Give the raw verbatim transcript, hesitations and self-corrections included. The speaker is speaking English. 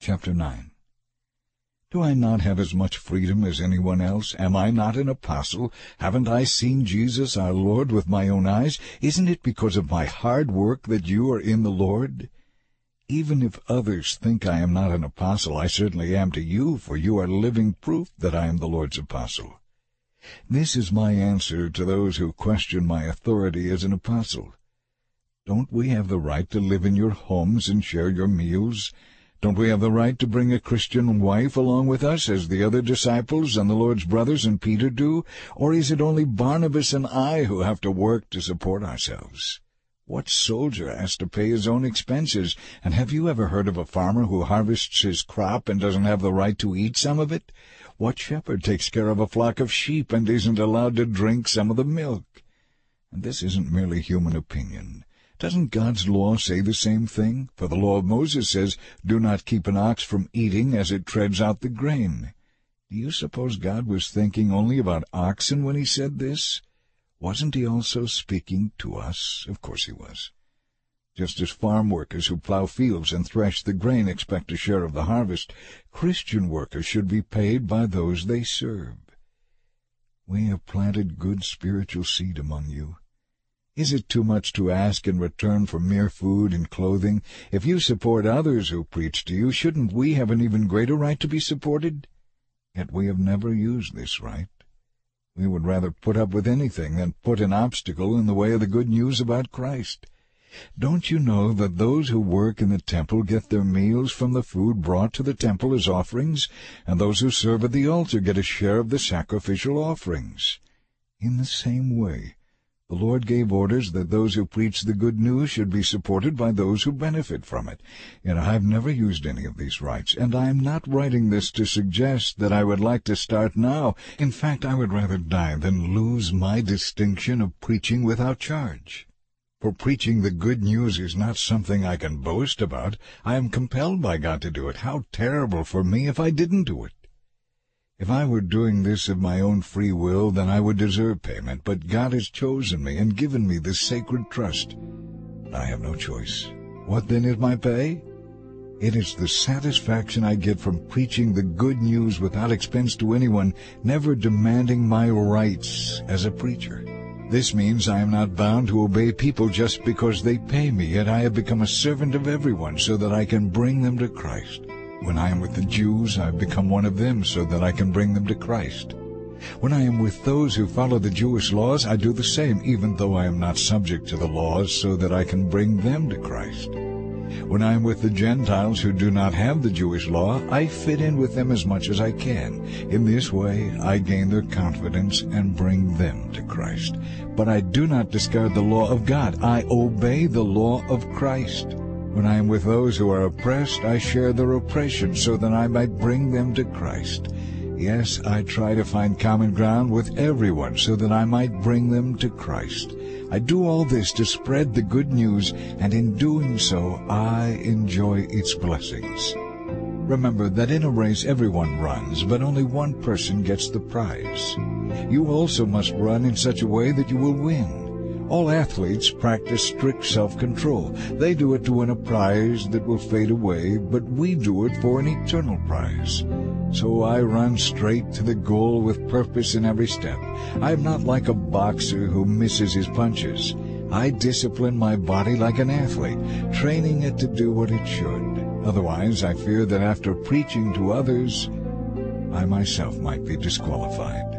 Chapter nine. Do I not have as much freedom as anyone else? Am I not an apostle? Haven't I seen Jesus our Lord with my own eyes? Isn't it because of my hard work that you are in the Lord? Even if others think I am not an apostle, I certainly am to you, for you are living proof that I am the Lord's apostle. This is my answer to those who question my authority as an apostle. Don't we have the right to live in your homes and share your meals? Don't we have the right to bring a Christian wife along with us, as the other disciples and the Lord's brothers and Peter do? Or is it only Barnabas and I who have to work to support ourselves? What soldier has to pay his own expenses? And have you ever heard of a farmer who harvests his crop and doesn't have the right to eat some of it? What shepherd takes care of a flock of sheep and isn't allowed to drink some of the milk? And this isn't merely human opinion. Doesn't God's law say the same thing? For the law of Moses says, "Do not keep an ox from eating as it treads out the grain." Do you suppose God was thinking only about oxen when he said this? Wasn't he also speaking to us? Of course he was. Just as farm workers who plow fields and thresh the grain expect a share of the harvest, Christian workers should be paid by those they serve. We have planted good spiritual seed among you. Is it too much to ask in return for mere food and clothing? If you support others who preach to you, shouldn't we have an even greater right to be supported? Yet we have never used this right. We would rather put up with anything than put an obstacle in the way of the good news about Christ. Don't you know that those who work in the temple get their meals from the food brought to the temple as offerings, and those who serve at the altar get a share of the sacrificial offerings? In the same way, the Lord gave orders that those who preach the good news should be supported by those who benefit from it. Yet I have never used any of these rights, and I am not writing this to suggest that I would like to start now. In fact, I would rather die than lose my distinction of preaching without charge. For preaching the good news is not something I can boast about. I am compelled by God to do it. How terrible for me if I didn't do it. If I were doing this of my own free will, then I would deserve payment, but God has chosen me and given me this sacred trust. I have no choice. What then is my pay? It is the satisfaction I get from preaching the good news without expense to anyone, never demanding my rights as a preacher. This means I am not bound to obey people just because they pay me, yet I have become a servant of everyone so that I can bring them to Christ. When I am with the Jews, I have become one of them so that I can bring them to Christ. When I am with those who follow the Jewish laws, I do the same, even though I am not subject to the laws, so that I can bring them to Christ. When I am with the Gentiles who do not have the Jewish law, I fit in with them as much as I can. In this way, I gain their confidence and bring them to Christ. But I do not discard the law of God. I obey the law of Christ. When I am with those who are oppressed, I share their oppression so that I might bring them to Christ. Yes, I try to find common ground with everyone so that I might bring them to Christ. I do all this to spread the good news, and in doing so, I enjoy its blessings. Remember that in a race everyone runs, but only one person gets the prize. You also must run in such a way that you will win. All athletes practice strict self-control. They do it to win a prize that will fade away, but we do it for an eternal prize. So I run straight to the goal with purpose in every step. I am not like a boxer who misses his punches. I discipline my body like an athlete, training it to do what it should. Otherwise, I fear that after preaching to others, I myself might be disqualified.